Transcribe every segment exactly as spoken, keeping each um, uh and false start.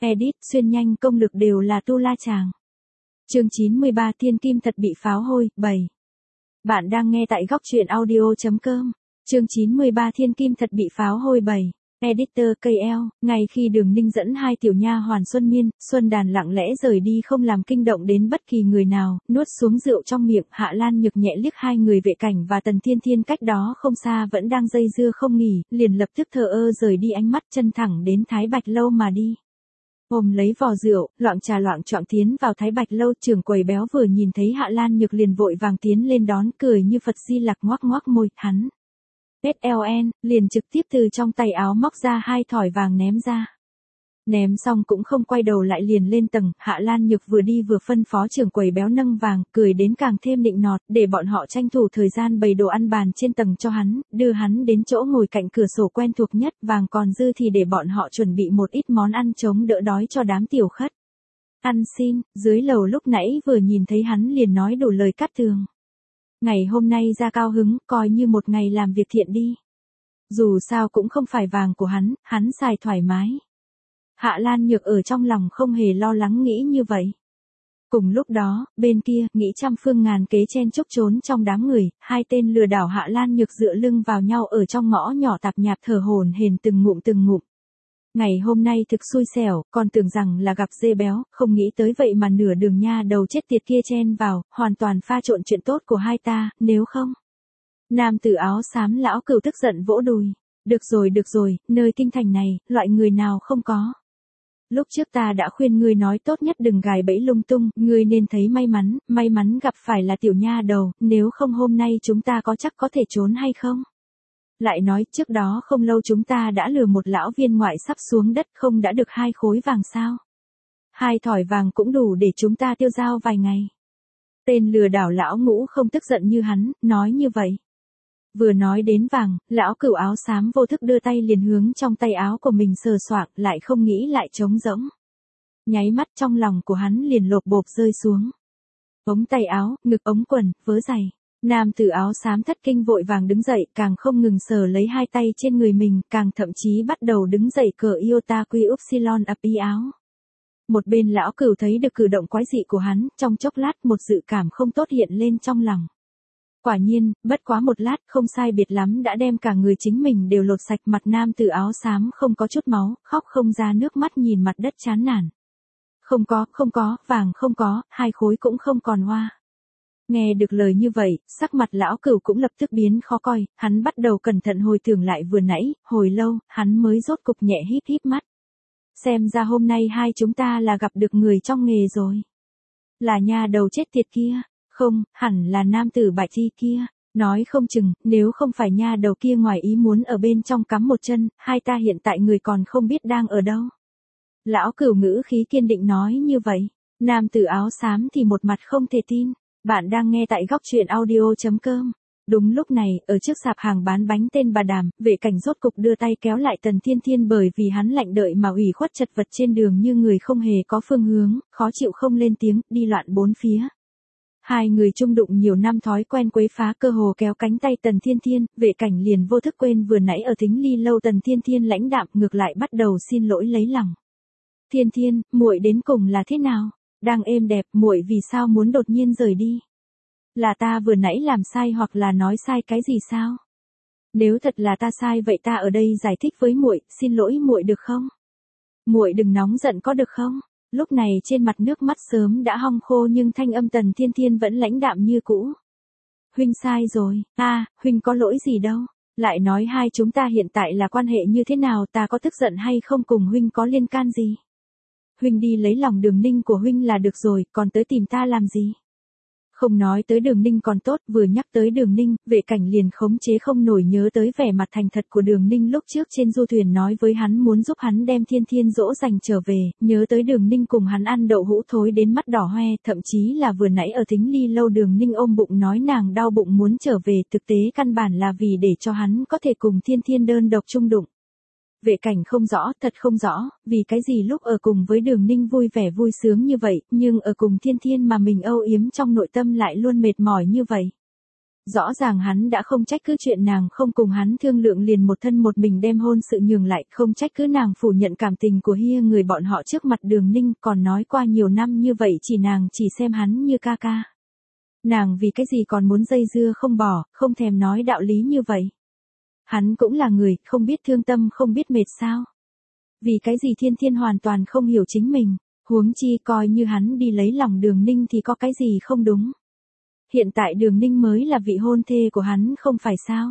Edit, xuyên nhanh công lực đều là tu la chàng. Chương chín mươi ba Thiên Kim thật bị pháo hôi, bảy. Bạn đang nghe tại góc truyện audio chấm com. Chương chín mươi ba Thiên Kim thật bị pháo hôi bảy. Editor ca lờ, ngay khi Đường Ninh dẫn hai tiểu nha hoàn Xuân Miên, Xuân Đàn lặng lẽ rời đi không làm kinh động đến bất kỳ người nào, nuốt xuống rượu trong miệng, Hạ Lan Nhược nhẹ liếc hai người Vệ Cảnh và Tần Thiên Thiên cách đó không xa vẫn đang dây dưa không nghỉ, liền lập tức thờ ơ rời đi, ánh mắt chân thẳng đến Thái Bạch Lâu mà đi. Ôm lấy vò rượu, loạng trà loạng choạng tiến vào Thái Bạch Lâu, trưởng quầy béo vừa nhìn thấy Hạ Lan Nhược liền vội vàng tiến lên đón, cười như Phật Di Lặc, ngoác ngoác môi, hắn ét lờ en, liền trực tiếp từ trong tay áo móc ra hai thỏi vàng ném ra. Ném xong cũng không quay đầu lại liền lên tầng, Hạ Lan Nhược vừa đi vừa phân phó trưởng quầy béo nâng vàng, cười đến càng thêm nịnh nọt, để bọn họ tranh thủ thời gian bày đồ ăn bàn trên tầng cho hắn, đưa hắn đến chỗ ngồi cạnh cửa sổ quen thuộc nhất, vàng còn dư thì để bọn họ chuẩn bị một ít món ăn chống đỡ đói cho đám tiểu khất. Ăn xin, dưới lầu lúc nãy vừa nhìn thấy hắn liền nói đủ lời cắt tường. Ngày hôm nay ra cao hứng, coi như một ngày làm việc thiện đi. Dù sao cũng không phải vàng của hắn, hắn xài thoải mái. Hạ Lan Nhược ở trong lòng không hề lo lắng nghĩ như vậy. Cùng lúc đó, bên kia, nghĩ trăm phương ngàn kế chen chúc trốn trong đám người, hai tên lừa đảo Hạ Lan Nhược dựa lưng vào nhau ở trong ngõ nhỏ tạp nhạp thở hổn hển từng ngụm từng ngụm. Ngày hôm nay thực xui xẻo, còn tưởng rằng là gặp dê béo, không nghĩ tới vậy mà nửa đường nha đầu chết tiệt kia chen vào, hoàn toàn pha trộn chuyện tốt của hai ta, nếu không. Nam tử áo xám lão cửu tức giận vỗ đùi. Được rồi được rồi, nơi kinh thành này, loại người nào không có. Lúc trước ta đã khuyên ngươi nói tốt nhất đừng gài bẫy lung tung, ngươi nên thấy may mắn, may mắn gặp phải là tiểu nha đầu, nếu không hôm nay chúng ta có chắc có thể trốn hay không? Lại nói trước đó không lâu chúng ta đã lừa một lão viên ngoại sắp xuống đất, không đã được hai khối vàng sao? Hai thỏi vàng cũng đủ để chúng ta tiêu dao vài ngày. Tên lừa đảo lão ngũ không tức giận như hắn, nói như vậy. Vừa nói đến vàng, lão cửu áo xám vô thức đưa tay liền hướng trong tay áo của mình sờ soạng, lại không nghĩ lại trống rỗng. Nháy mắt trong lòng của hắn liền lột bộp rơi xuống. Ống tay áo, ngực ống quần, vớ giày. Nam tử áo xám thất kinh vội vàng đứng dậy, càng không ngừng sờ lấy hai tay trên người mình, càng thậm chí bắt đầu đứng dậy cờ iota quy upsilon ập y áo. Một bên lão cửu thấy được cử động quái dị của hắn, trong chốc lát một dự cảm không tốt hiện lên trong lòng. Quả nhiên, bất quá một lát không sai biệt lắm đã đem cả người chính mình đều lột sạch, mặt nam tử áo xám không có chút máu, khóc không ra nước mắt nhìn mặt đất chán nản. Không có, không có, vàng không có, hai khối cũng không còn hoa. Nghe được lời như vậy, sắc mặt lão cửu cũng lập tức biến khó coi, hắn bắt đầu cẩn thận hồi tưởng lại vừa nãy, hồi lâu, hắn mới rốt cục nhẹ híp híp mắt. Xem ra hôm nay hai chúng ta là gặp được người trong nghề rồi. Là nha đầu chết tiệt kia. Không, hẳn là nam tử bại thi kia. Nói không chừng, nếu không phải nha đầu kia ngoài ý muốn ở bên trong cắm một chân, hai ta hiện tại người còn không biết đang ở đâu. Lão cửu ngữ khí kiên định nói như vậy. Nam tử áo xám thì một mặt không thể tin. Bạn đang nghe tại góc truyện audio chấm com. Đúng lúc này, ở trước sạp hàng bán bánh tên bà Đàm, Vệ Cảnh rốt cục đưa tay kéo lại Tần Thiên Thiên bởi vì hắn lạnh đợi mà ủy khuất chật vật trên đường như người không hề có phương hướng, khó chịu không lên tiếng, đi loạn bốn phía. Hai người chung đụng nhiều năm thói quen quấy phá cơ hồ kéo cánh tay Tần Thiên Thiên, Vệ Cảnh liền vô thức quên vừa nãy ở Thính Ly Lâu Tần Thiên Thiên lãnh đạm ngược lại bắt đầu xin lỗi lấy lòng. Thiên Thiên, muội đến cùng là thế nào? Đang êm đẹp, muội vì sao muốn đột nhiên rời đi? Là ta vừa nãy làm sai hoặc là nói sai cái gì sao? Nếu thật là ta sai vậy ta ở đây giải thích với muội, xin lỗi muội được không? Muội đừng nóng giận có được không? Lúc này trên mặt nước mắt sớm đã hong khô nhưng thanh âm Tần Thiên Thiên vẫn lãnh đạm như cũ. Huynh sai rồi, a, à, huynh có lỗi gì đâu, lại nói hai chúng ta hiện tại là quan hệ như thế nào, ta có tức giận hay không cùng huynh có liên can gì. Huynh đi lấy lòng Đường Ninh của huynh là được rồi, còn tới tìm ta làm gì? Không nói tới Đường Ninh còn tốt, vừa nhắc tới Đường Ninh, Vệ Cảnh liền khống chế không nổi nhớ tới vẻ mặt thành thật của Đường Ninh lúc trước trên du thuyền nói với hắn muốn giúp hắn đem Thiên Thiên dỗ dành trở về, nhớ tới Đường Ninh cùng hắn ăn đậu hũ thối đến mắt đỏ hoe, thậm chí là vừa nãy ở Thính Ly Lâu Đường Ninh ôm bụng nói nàng đau bụng muốn trở về, thực tế căn bản là vì để cho hắn có thể cùng Thiên Thiên đơn độc chung đụng. Vệ Cảnh không rõ, thật không rõ, vì cái gì lúc ở cùng với Đường Ninh vui vẻ vui sướng như vậy, nhưng ở cùng Thiên Thiên mà mình âu yếm trong nội tâm lại luôn mệt mỏi như vậy. Rõ ràng hắn đã không trách cứ chuyện nàng không cùng hắn thương lượng liền một thân một mình đem hôn sự nhường lại, không trách cứ nàng phủ nhận cảm tình của hia người bọn họ trước mặt Đường Ninh, còn nói qua nhiều năm như vậy chỉ nàng chỉ xem hắn như ca ca. Nàng vì cái gì còn muốn dây dưa không bỏ, không thèm nói đạo lý như vậy. Hắn cũng là người, không biết thương tâm không biết mệt sao. Vì cái gì Thiên Thiên hoàn toàn không hiểu chính mình, huống chi coi như hắn đi lấy lòng Đường Ninh thì có cái gì không đúng. Hiện tại Đường Ninh mới là vị hôn thê của hắn không phải sao.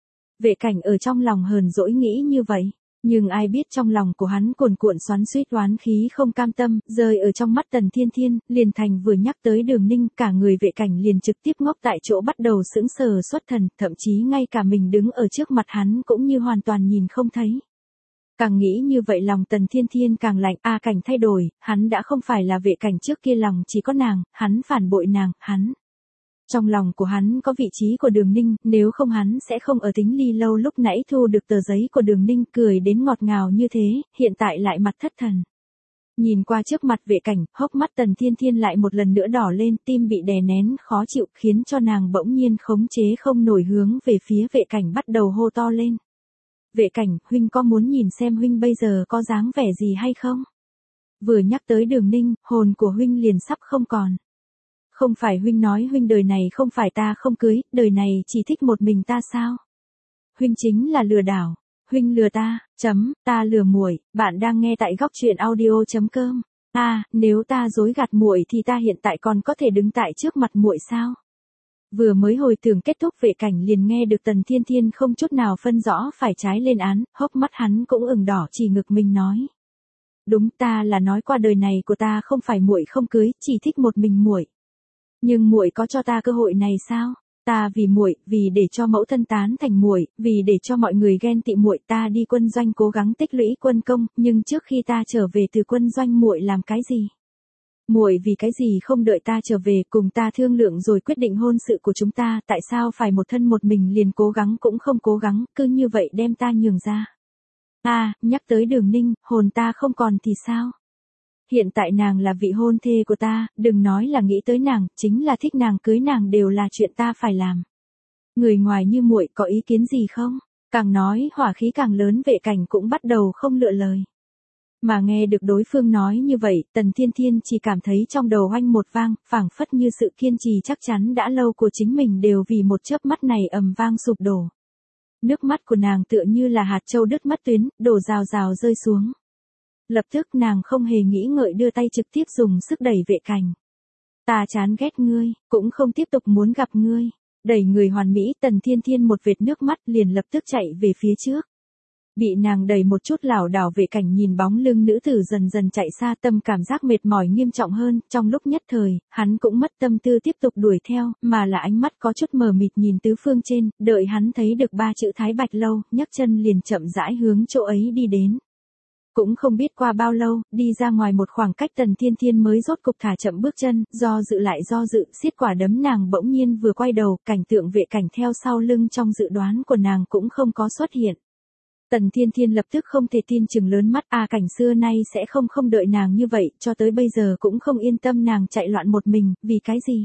Vệ Cảnh ở trong lòng hờn dỗi nghĩ như vậy, nhưng ai biết trong lòng của hắn cuồn cuộn xoắn xuýt oán khí không cam tâm, rơi ở trong mắt Tần Thiên Thiên, liền thành vừa nhắc tới Đường Ninh, cả người Vệ Cảnh liền trực tiếp ngốc tại chỗ bắt đầu sững sờ xuất thần, thậm chí ngay cả mình đứng ở trước mặt hắn cũng như hoàn toàn nhìn không thấy. Càng nghĩ như vậy lòng Tần Thiên Thiên càng lạnh, a Cảnh thay đổi, hắn đã không phải là Vệ Cảnh trước kia lòng chỉ có nàng, hắn phản bội nàng, hắn. Trong lòng của hắn có vị trí của Đường Ninh, nếu không hắn sẽ không ở Tính Ly lâu lúc nãy thu được tờ giấy của Đường Ninh cười đến ngọt ngào như thế, hiện tại lại mặt thất thần. Nhìn qua trước mặt Vệ Cảnh, hốc mắt Tần Thiên Thiên lại một lần nữa đỏ lên, tim bị đè nén khó chịu khiến cho nàng bỗng nhiên khống chế không nổi hướng về phía Vệ Cảnh bắt đầu hô to lên. Vệ Cảnh, huynh có muốn nhìn xem huynh bây giờ có dáng vẻ gì hay không? Vừa nhắc tới Đường Ninh, hồn của huynh liền sắp không còn. Không phải huynh nói huynh đời này không phải ta không cưới, đời này chỉ thích một mình ta sao? Huynh chính là lừa đảo, huynh lừa ta, chấm, ta lừa muội, bạn đang nghe tại góc truyện audio chấm com. A, à, nếu ta dối gạt muội thì ta hiện tại còn có thể đứng tại trước mặt muội sao? Vừa mới hồi tưởng kết thúc Vệ Cảnh liền nghe được Tần Thiên Thiên không chút nào phân rõ phải trái lên án, hốc mắt hắn cũng ửng đỏ chỉ ngực mình nói. Đúng, ta là nói qua đời này của ta không phải muội không cưới, chỉ thích một mình muội. Nhưng muội có cho ta cơ hội này sao? Ta vì muội, vì để cho mẫu thân tán thành muội, vì để cho mọi người ghen tị muội, ta đi quân doanh cố gắng tích lũy quân công, nhưng trước khi ta trở về từ quân doanh muội làm cái gì? Muội vì cái gì không đợi ta trở về cùng ta thương lượng rồi quyết định hôn sự của chúng ta, tại sao phải một thân một mình liền cố gắng cũng không cố gắng, cứ như vậy đem ta nhường ra. A, à, nhắc tới Đường Ninh, hồn ta không còn thì sao? Hiện tại nàng là vị hôn thê của ta, đừng nói là nghĩ tới nàng, chính là thích nàng cưới nàng đều là chuyện ta phải làm. Người ngoài như muội có ý kiến gì không? Càng nói hỏa khí càng lớn, Vệ Cảnh cũng bắt đầu không lựa lời. Mà nghe được đối phương nói như vậy, Tần Thiên Thiên chỉ cảm thấy trong đầu oanh một vang, phảng phất như sự kiên trì chắc chắn đã lâu của chính mình đều vì một chớp mắt này ầm vang sụp đổ. Nước mắt của nàng tựa như là hạt châu đứt mất tuyến, đổ rào rào rơi xuống. Lập tức nàng không hề nghĩ ngợi đưa tay trực tiếp dùng sức đẩy Vệ Cảnh. Ta chán ghét ngươi, cũng không tiếp tục muốn gặp ngươi. Đẩy người hoàn mỹ, Tần Thiên Thiên một vệt nước mắt liền lập tức chạy về phía trước. Bị nàng đẩy một chút lảo đảo, Vệ Cảnh nhìn bóng lưng nữ tử dần dần chạy xa, tâm cảm giác mệt mỏi nghiêm trọng hơn, trong lúc nhất thời, hắn cũng mất tâm tư tiếp tục đuổi theo, mà là ánh mắt có chút mờ mịt nhìn tứ phương trên, đợi hắn thấy được ba chữ Thái Bạch Lâu, nhấc chân liền chậm rãi hướng chỗ ấy đi đến. Cũng không biết qua bao lâu, đi ra ngoài một khoảng cách Tần Thiên Thiên mới rốt cục thả chậm bước chân, do dự lại do dự, siết quả đấm nàng bỗng nhiên vừa quay đầu, cảnh tượng Vệ Cảnh theo sau lưng trong dự đoán của nàng cũng không có xuất hiện. Tần Thiên Thiên lập tức không thể tin chừng lớn mắt, a Cảnh xưa nay sẽ không không đợi nàng như vậy, cho tới bây giờ cũng không yên tâm nàng chạy loạn một mình, vì cái gì?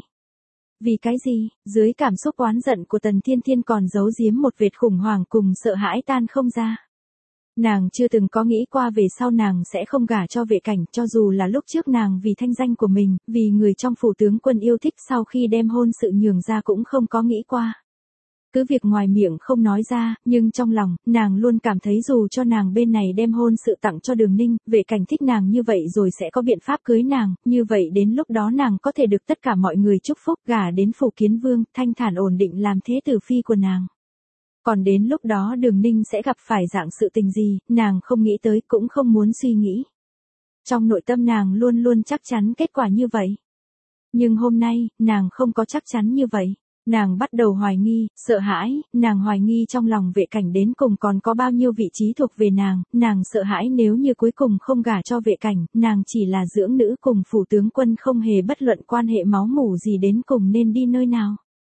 Vì cái gì? Dưới cảm xúc oán giận của Tần Thiên Thiên còn giấu giếm một vệt khủng hoảng cùng sợ hãi tan không ra. Nàng chưa từng có nghĩ qua về sau nàng sẽ không gả cho Vệ Cảnh, cho dù là lúc trước nàng vì thanh danh của mình, vì người trong phủ tướng quân yêu thích sau khi đem hôn sự nhường ra cũng không có nghĩ qua. Cứ việc ngoài miệng không nói ra, nhưng trong lòng, nàng luôn cảm thấy dù cho nàng bên này đem hôn sự tặng cho Đường Ninh, Vệ Cảnh thích nàng như vậy rồi sẽ có biện pháp cưới nàng, như vậy đến lúc đó nàng có thể được tất cả mọi người chúc phúc, gả đến phủ Kiến Vương, thanh thản ổn định làm thế tử phi của nàng. Còn đến lúc đó Đường Ninh sẽ gặp phải dạng sự tình gì, nàng không nghĩ tới cũng không muốn suy nghĩ. Trong nội tâm nàng luôn luôn chắc chắn kết quả như vậy. Nhưng hôm nay, nàng không có chắc chắn như vậy. Nàng bắt đầu hoài nghi, sợ hãi, nàng hoài nghi trong lòng Vệ Cảnh đến cùng còn có bao nhiêu vị trí thuộc về nàng, nàng sợ hãi nếu như cuối cùng không gả cho Vệ Cảnh, nàng chỉ là dưỡng nữ cùng phủ tướng quân không hề bất luận quan hệ máu mủ gì đến cùng nên đi nơi nào.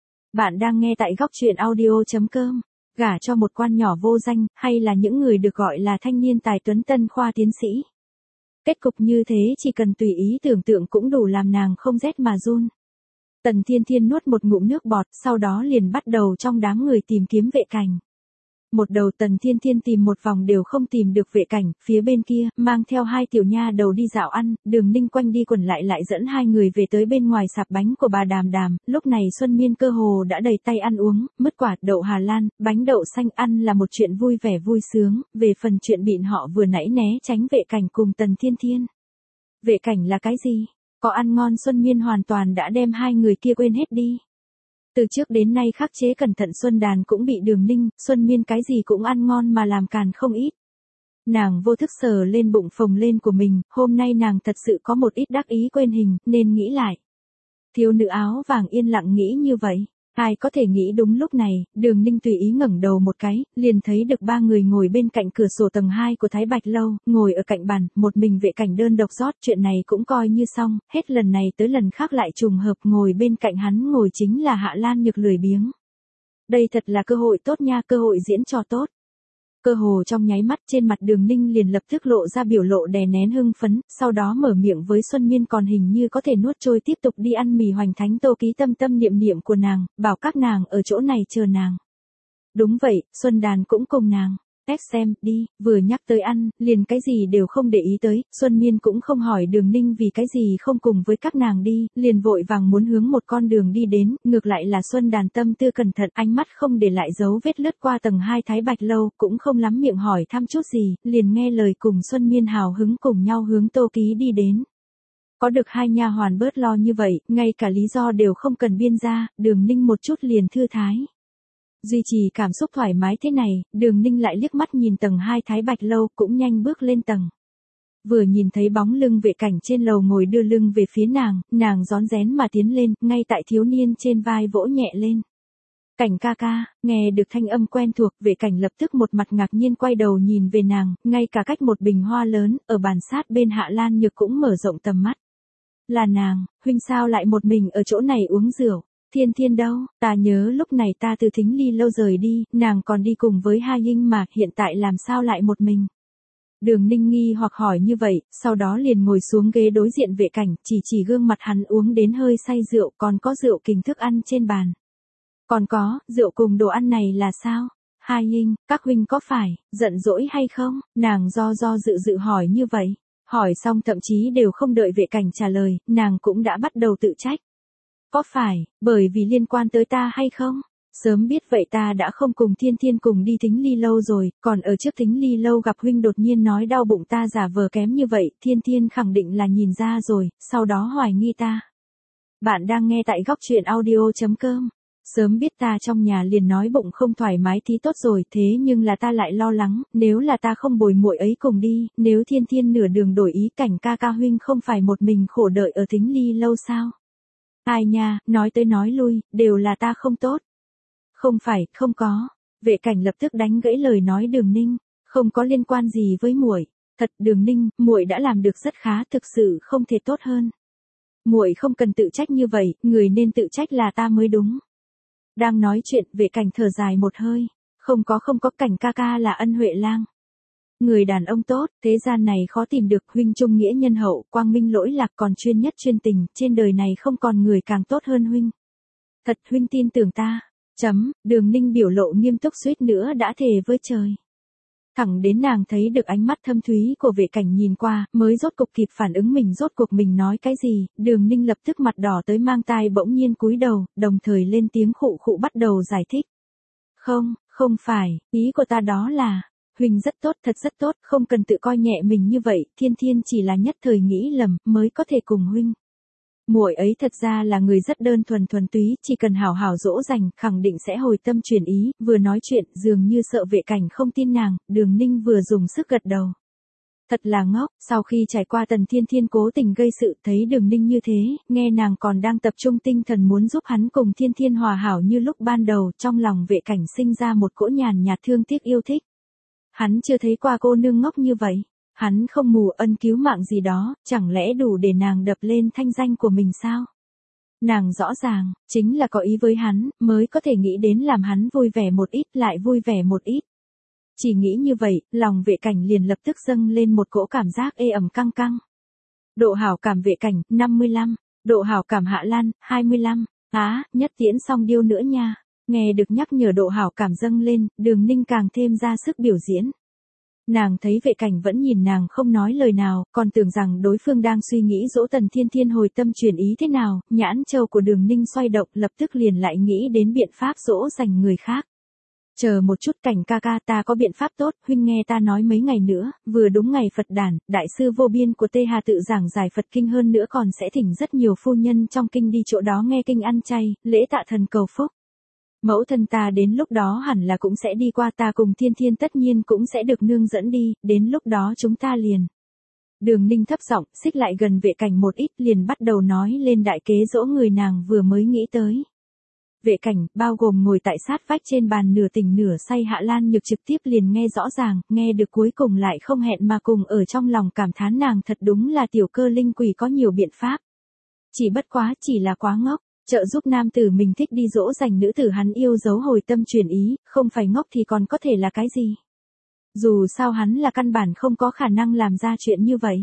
Bạn đang nghe tại góc truyện audio chấm com. Gả cho một quan nhỏ vô danh, hay là những người được gọi là thanh niên tài tuấn tân khoa tiến sĩ. Kết cục như thế chỉ cần tùy ý tưởng tượng cũng đủ làm nàng không rét mà run. Tần Thiên Thiên nuốt một ngụm nước bọt, sau đó liền bắt đầu trong đám người tìm kiếm Vệ Cảnh. Một đầu Tần Thiên Thiên tìm một vòng đều không tìm được Vệ Cảnh, phía bên kia, mang theo hai tiểu nha đầu đi dạo ăn, Đường Ninh quanh đi quẩn lại lại dẫn hai người về tới bên ngoài sạp bánh của bà Đàm Đàm, lúc này Xuân Miên cơ hồ đã đầy tay ăn uống, mứt quả, đậu Hà Lan, bánh đậu xanh ăn là một chuyện vui vẻ vui sướng, về phần chuyện bịn họ vừa nãy né tránh Vệ Cảnh cùng Tần Thiên Thiên. Vệ Cảnh là cái gì? Có ăn ngon Xuân Miên hoàn toàn đã đem hai người kia quên hết đi. Từ trước đến nay khắc chế cẩn thận Xuân Đàn cũng bị Đường Ninh, Xuân Miên cái gì cũng ăn ngon mà làm càn không ít. Nàng vô thức sờ lên bụng phồng lên của mình, hôm nay nàng thật sự có một ít đắc ý quên hình, nên nghĩ lại. Thiếu nữ áo vàng yên lặng nghĩ như vậy. Ai có thể nghĩ đúng lúc này, Đường Ninh tùy ý ngẩng đầu một cái, liền thấy được ba người ngồi bên cạnh cửa sổ tầng hai của Thái Bạch Lâu, ngồi ở cạnh bàn, một mình Vệ Cảnh đơn độc rót, chuyện này cũng coi như xong, hết lần này tới lần khác lại trùng hợp ngồi bên cạnh hắn ngồi chính là Hạ Lan Nhược lười biếng. Đây thật là cơ hội tốt nha, cơ hội diễn trò tốt. Cơ hồ trong nháy mắt trên mặt Đường Ninh liền lập tức lộ ra biểu lộ đè nén hưng phấn, sau đó mở miệng với Xuân Miên còn hình như có thể nuốt trôi tiếp tục đi ăn mì hoành thánh tô ký tâm tâm niệm niệm của nàng, bảo các nàng ở chỗ này chờ nàng. Đúng vậy, Xuân Đàn cũng cùng nàng. Ép xem, đi, vừa nhắc tới ăn, liền cái gì đều không để ý tới, Xuân Miên cũng không hỏi Đường Ninh vì cái gì không cùng với các nàng đi, liền vội vàng muốn hướng một con đường đi đến, ngược lại là Xuân Đàn tâm tư cẩn thận, ánh mắt không để lại dấu vết lướt qua tầng hai Thái Bạch Lâu, cũng không lắm miệng hỏi thăm chút gì, liền nghe lời cùng Xuân Miên hào hứng cùng nhau hướng Tô Ký đi đến. Có được hai nha hoàn bớt lo như vậy, ngay cả lý do đều không cần biên ra, Đường Ninh một chút liền thư thái. Duy trì cảm xúc thoải mái thế này, Đường Ninh lại liếc mắt nhìn tầng hai Thái Bạch Lâu cũng nhanh bước lên tầng. Vừa nhìn thấy bóng lưng Vệ Cảnh trên lầu ngồi đưa lưng về phía nàng, nàng rón rén mà tiến lên, ngay tại thiếu niên trên vai vỗ nhẹ lên. Cảnh ca ca, nghe được thanh âm quen thuộc, Vệ Cảnh lập tức một mặt ngạc nhiên quay đầu nhìn về nàng, ngay cả cách một bình hoa lớn, ở bàn sát bên Hạ Lan Nhược cũng mở rộng tầm mắt. Là nàng, huynh sao lại một mình ở chỗ này uống rượu? Thiên Thiên đâu, ta nhớ lúc này ta từ Thính Ly Lâu rời đi, nàng còn đi cùng với Hai Hinh mà, hiện tại làm sao lại một mình. Đường Ninh nghi hoặc hỏi như vậy, sau đó liền ngồi xuống ghế đối diện Vệ Cảnh, chỉ chỉ gương mặt hắn uống đến hơi say rượu, còn có rượu kình thức ăn trên bàn. Còn có, rượu cùng đồ ăn này là sao? Hai Hinh, các huynh có phải giận dỗi hay không? Nàng do do dự dự hỏi như vậy. Hỏi xong thậm chí đều không đợi Vệ Cảnh trả lời, nàng cũng đã bắt đầu tự trách. Có phải, bởi vì liên quan tới ta hay không? Sớm biết vậy ta đã không cùng Thiên Thiên cùng đi Thính Ly Lâu rồi, còn ở trước Thính Ly Lâu gặp huynh đột nhiên nói đau bụng ta giả vờ kém như vậy, Thiên Thiên khẳng định là nhìn ra rồi, sau đó hoài nghi ta. Bạn đang nghe tại góc truyện audio chấm com. Sớm biết ta trong nhà liền nói bụng không thoải mái thì tốt rồi, thế nhưng là ta lại lo lắng, nếu là ta không bồi muội ấy cùng đi, nếu Thiên Thiên nửa đường đổi ý, Cảnh ca ca huynh không phải một mình khổ đợi ở Thính Ly Lâu sao? Ai nha, nói tới nói lui, đều là ta không tốt. Không phải, không có. Vệ Cảnh lập tức đánh gãy lời nói Đường Ninh, không có liên quan gì với muội. Thật, Đường Ninh, muội đã làm được rất khá, thực sự không thể tốt hơn. Muội không cần tự trách như vậy, người nên tự trách là ta mới đúng. Đang nói chuyện, Vệ Cảnh thở dài một hơi, không có không có, Cảnh ca ca là Ân Huệ Lang. Người đàn ông tốt, thế gian này khó tìm được, huynh trung nghĩa nhân hậu, quang minh lỗi lạc, còn chuyên nhất chuyên tình, trên đời này không còn người càng tốt hơn huynh. Thật, huynh tin tưởng ta. Chấm, Đường Ninh biểu lộ nghiêm túc suýt nữa đã thề với trời. Thẳng đến nàng thấy được ánh mắt thâm thúy của Vệ Cảnh nhìn qua, mới rốt cục kịp phản ứng mình rốt cuộc mình nói cái gì, Đường Ninh lập tức mặt đỏ tới mang tai bỗng nhiên cúi đầu, đồng thời lên tiếng khụ khụ bắt đầu giải thích. Không, không phải, ý của ta đó là, huynh rất tốt, thật rất tốt, không cần tự coi nhẹ mình như vậy, Thiên Thiên chỉ là nhất thời nghĩ lầm, mới có thể cùng huynh. Muội ấy thật ra là người rất đơn thuần thuần túy, chỉ cần hảo hảo dỗ dành, khẳng định sẽ hồi tâm chuyển ý, vừa nói chuyện, dường như sợ Vệ Cảnh không tin nàng, Đường Ninh vừa dùng sức gật đầu. Thật là ngốc, sau khi trải qua Tần Thiên Thiên cố tình gây sự, thấy Đường Ninh như thế, nghe nàng còn đang tập trung tinh thần muốn giúp hắn cùng Thiên Thiên hòa hảo như lúc ban đầu, trong lòng Vệ Cảnh sinh ra một cỗ nhàn nhạt thương tiếc yêu thích. Hắn chưa thấy qua cô nương ngốc như vậy. Hắn không mù ân cứu mạng gì đó, chẳng lẽ đủ để nàng đập lên thanh danh của mình sao? Nàng rõ ràng, chính là có ý với hắn, mới có thể nghĩ đến làm hắn vui vẻ một ít lại vui vẻ một ít. Chỉ nghĩ như vậy, lòng Vệ Cảnh liền lập tức dâng lên một cỗ cảm giác ê ẩm căng căng. Độ hảo cảm Vệ Cảnh, năm mươi lăm. Độ hảo cảm Hạ Lan, hai mươi lăm. Á, nhất tiễn xong điêu nữa nha. Nghe được nhắc nhở độ hảo cảm dâng lên, Đường Ninh càng thêm ra sức biểu diễn. Nàng thấy vệ cảnh vẫn nhìn nàng không nói lời nào, còn tưởng rằng đối phương đang suy nghĩ dỗ Tần Thiên Thiên hồi tâm chuyển ý thế nào, nhãn châu của Đường Ninh xoay động lập tức liền lại nghĩ đến biện pháp dỗ dành người khác. Chờ một chút Cảnh ca ca, ta có biện pháp tốt, huynh nghe ta nói mấy ngày nữa, vừa đúng ngày Phật đản, đại sư vô biên của Tê Hà tự giảng giải Phật kinh, hơn nữa còn sẽ thỉnh rất nhiều phu nhân trong kinh đi chỗ đó nghe kinh ăn chay, lễ tạ thần cầu phúc. Mẫu thân ta đến lúc đó hẳn là cũng sẽ đi qua, ta cùng Thiên Thiên tất nhiên cũng sẽ được nương dẫn đi, đến lúc đó chúng ta liền. Đường Ninh thấp giọng, xích lại gần vệ cảnh một ít, liền bắt đầu nói lên đại kế dỗ người nàng vừa mới nghĩ tới. Vệ cảnh, bao gồm ngồi tại sát vách trên bàn nửa tỉnh nửa say Hạ Lan Nhược trực tiếp liền nghe rõ ràng, nghe được cuối cùng lại không hẹn mà cùng ở trong lòng cảm thán nàng thật đúng là tiểu cơ linh quỷ có nhiều biện pháp. Chỉ bất quá chỉ là quá ngốc, trợ giúp nam tử mình thích đi dỗ dành nữ tử hắn yêu dấu hồi tâm chuyển ý, không phải ngốc thì còn có thể là cái gì. Dù sao hắn là căn bản không có khả năng làm ra chuyện như vậy.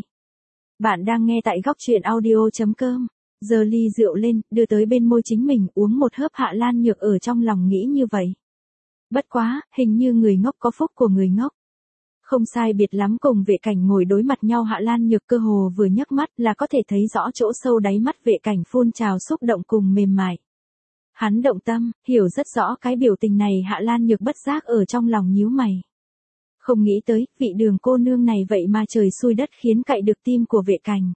Bạn đang nghe tại góc truyện audio.com. Giơ ly rượu lên, đưa tới bên môi chính mình, uống một hớp. Hạ Lan Nhược ở trong lòng nghĩ như vậy. Bất quá, hình như người ngốc có phúc của người ngốc. Không sai biệt lắm, cùng vệ cảnh ngồi đối mặt nhau, Hạ Lan Nhược cơ hồ vừa nhấc mắt là có thể thấy rõ chỗ sâu đáy mắt vệ cảnh phun trào xúc động cùng mềm mại. Hắn động tâm, hiểu rất rõ cái biểu tình này, Hạ Lan Nhược bất giác ở trong lòng nhíu mày. Không nghĩ tới, vị Đường cô nương này vậy mà trời xui đất khiến cậy được tim của vệ cảnh.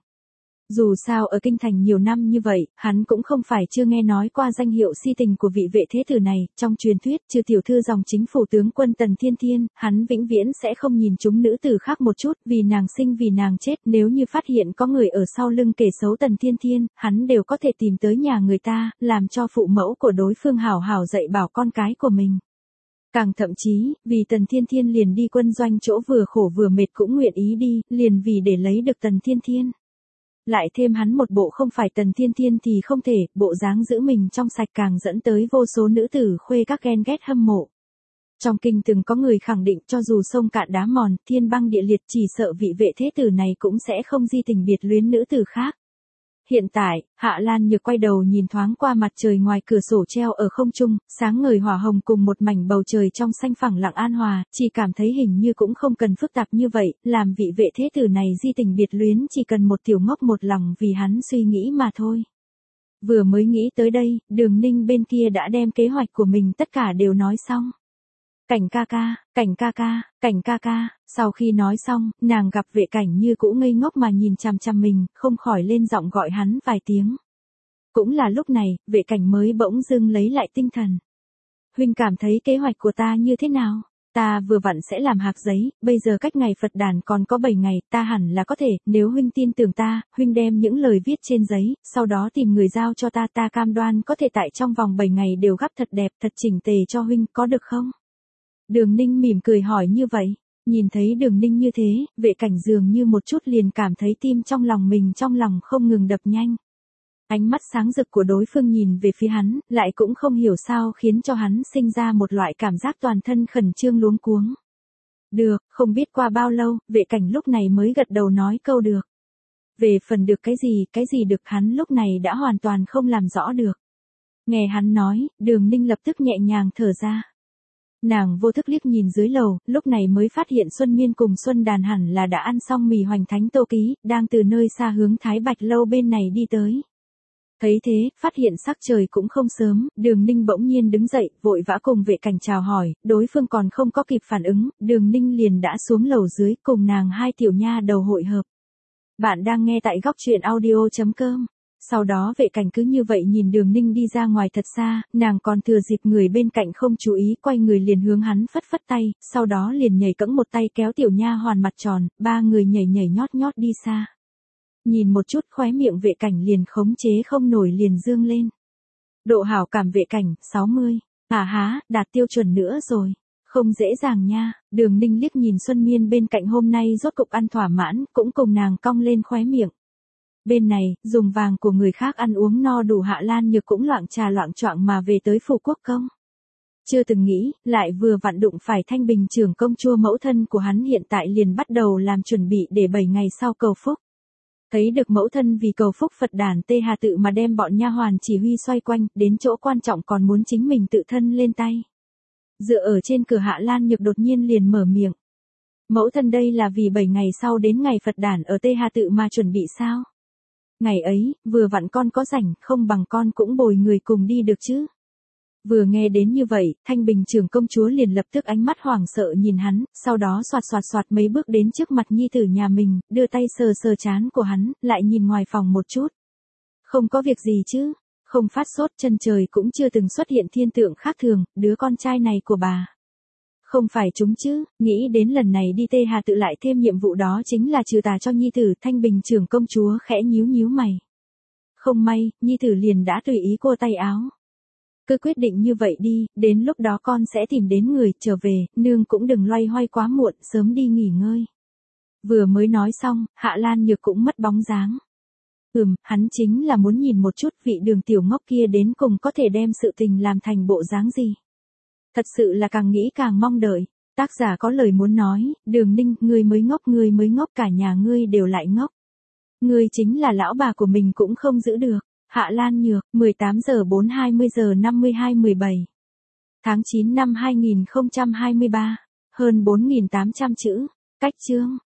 Dù sao ở kinh thành nhiều năm như vậy, hắn cũng không phải chưa nghe nói qua danh hiệu si tình của vị vệ thế tử này, trong truyền thuyết, trừ tiểu thư dòng chính phủ tướng quân Tần Thiên Thiên, hắn vĩnh viễn sẽ không nhìn chúng nữ tử khác một chút, vì nàng sinh vì nàng chết, nếu như phát hiện có người ở sau lưng kể xấu Tần Thiên Thiên, hắn đều có thể tìm tới nhà người ta, làm cho phụ mẫu của đối phương hảo hảo dạy bảo con cái của mình. Càng thậm chí, vì Tần Thiên Thiên liền đi quân doanh chỗ vừa khổ vừa mệt cũng nguyện ý đi, liền vì để lấy được Tần Thiên Thiên. Lại thêm hắn một bộ không phải Tần Thiên Thiên thì không thể, bộ dáng giữ mình trong sạch càng dẫn tới vô số nữ tử khuê các ghen ghét hâm mộ. Trong kinh từng có người khẳng định cho dù sông cạn đá mòn, thiên băng địa liệt, chỉ sợ vị vệ thế tử này cũng sẽ không di tình biệt luyến nữ tử khác. Hiện tại, Hạ Lan Nhược quay đầu nhìn thoáng qua mặt trời ngoài cửa sổ treo ở không trung, sáng ngời hỏa hồng cùng một mảnh bầu trời trong xanh phẳng lặng an hòa, chỉ cảm thấy hình như cũng không cần phức tạp như vậy, làm vị vệ thế tử này di tình biệt luyến chỉ cần một tiểu ngốc một lòng vì hắn suy nghĩ mà thôi. Vừa mới nghĩ tới đây, Đường Ninh bên kia đã đem kế hoạch của mình tất cả đều nói xong. Cảnh ca ca, cảnh ca ca, cảnh ca ca, sau khi nói xong, nàng gặp vệ cảnh như cũ ngây ngốc mà nhìn chằm chằm mình, không khỏi lên giọng gọi hắn vài tiếng. Cũng là lúc này, vệ cảnh mới bỗng dưng lấy lại tinh thần. Huynh cảm thấy kế hoạch của ta như thế nào? Ta vừa vặn sẽ làm hạc giấy, bây giờ cách ngày Phật đản còn có bảy ngày, ta hẳn là có thể, nếu huynh tin tưởng ta, huynh đem những lời viết trên giấy, sau đó tìm người giao cho ta, ta cam đoan có thể tại trong vòng bảy ngày đều gấp thật đẹp, thật chỉnh tề cho huynh, có được không? Đường Ninh mỉm cười hỏi như vậy, nhìn thấy Đường Ninh như thế, vệ cảnh dường như một chút liền cảm thấy tim trong lòng mình trong lòng không ngừng đập nhanh. Ánh mắt sáng rực của đối phương nhìn về phía hắn, lại cũng không hiểu sao khiến cho hắn sinh ra một loại cảm giác toàn thân khẩn trương luống cuống. Được, không biết qua bao lâu, vệ cảnh lúc này mới gật đầu nói câu được. Về phần được cái gì, cái gì được hắn lúc này đã hoàn toàn không làm rõ được. Nghe hắn nói, Đường Ninh lập tức nhẹ nhàng thở ra. Nàng vô thức liếc nhìn dưới lầu, lúc này mới phát hiện Xuân Miên cùng Xuân Đàn hẳn là đã ăn xong mì hoành thánh tô ký, đang từ nơi xa hướng Thái Bạch lâu bên này đi tới. Thấy thế, phát hiện sắc trời cũng không sớm, Đường Ninh bỗng nhiên đứng dậy, vội vã cùng vệ cảnh chào hỏi, đối phương còn không có kịp phản ứng, Đường Ninh liền đã xuống lầu dưới cùng nàng hai tiểu nha đầu hội hợp. Bạn đang nghe tại góc truyện audio.com. Sau đó vệ cảnh cứ như vậy nhìn Đường Ninh đi ra ngoài thật xa, nàng còn thừa dịp người bên cạnh không chú ý, quay người liền hướng hắn phất phất tay, sau đó liền nhảy cẫng một tay kéo tiểu nha hoàn mặt tròn, ba người nhảy nhảy nhót nhót đi xa. Nhìn một chút khóe miệng vệ cảnh liền khống chế không nổi liền dương lên. Độ hảo cảm vệ cảnh, sáu mươi. À há, đạt tiêu chuẩn nữa rồi. Không dễ dàng nha. Đường Ninh liếc nhìn Xuân Miên bên cạnh hôm nay rốt cục ăn thỏa mãn, cũng cùng nàng cong lên khóe miệng. Bên này, dùng vàng của người khác ăn uống no đủ, Hạ Lan Nhược cũng loạng trà loạng choạng mà về tới phủ quốc công. Chưa từng nghĩ, lại vừa vặn đụng phải Thanh Bình trưởng công chúa mẫu thân của hắn hiện tại liền bắt đầu làm chuẩn bị để bảy ngày sau cầu phúc. Thấy được mẫu thân vì cầu phúc Phật đản Tê Hà Tự mà đem bọn nha hoàn chỉ huy xoay quanh, đến chỗ quan trọng còn muốn chính mình tự thân lên tay. Dựa ở trên cửa Hạ Lan Nhược đột nhiên liền mở miệng. Mẫu thân đây là vì bảy ngày sau đến ngày Phật đản ở Tê Hà Tự mà chuẩn bị sao? Ngày ấy, vừa vặn con có rảnh, không bằng con cũng bồi người cùng đi được chứ? Vừa nghe đến như vậy, Thanh Bình trưởng công chúa liền lập tức ánh mắt hoảng sợ nhìn hắn, sau đó xoạt xoạt xoạt mấy bước đến trước mặt nhi tử nhà mình, đưa tay sờ sờ trán của hắn, lại nhìn ngoài phòng một chút. Không có việc gì chứ, không phát sốt, chân trời cũng chưa từng xuất hiện thiên tượng khác thường, đứa con trai này của bà. Không phải chúng chứ, nghĩ đến lần này đi Tê Hà Tự lại thêm nhiệm vụ đó chính là trừ tà cho nhi tử. Thanh Bình trưởng công chúa khẽ nhíu nhíu mày. Không may, nhi tử liền đã tùy ý cô tay áo. Cứ quyết định như vậy đi, đến lúc đó con sẽ tìm đến người, trở về, nương cũng đừng loay hoay quá muộn, sớm đi nghỉ ngơi. Vừa mới nói xong, Hạ Lan Nhược cũng mất bóng dáng. Ừm, hắn chính là muốn nhìn một chút vị Đường tiểu ngốc kia đến cùng có thể đem sự tình làm thành bộ dáng gì. Thật sự là càng nghĩ càng mong đợi. Tác giả có lời muốn nói, Đường Ninh, ngươi mới ngốc, ngươi mới ngốc, cả nhà ngươi đều lại ngốc. Ngươi chính là lão bà của mình cũng không giữ được. Hạ Lan Nhược, mười tám giờ bốn hai mươi giờ năm mươi hai mười bảy. Tháng chín năm hai nghìn không trăm hai mươi ba, hơn bốn nghìn tám trăm chữ, cách chương.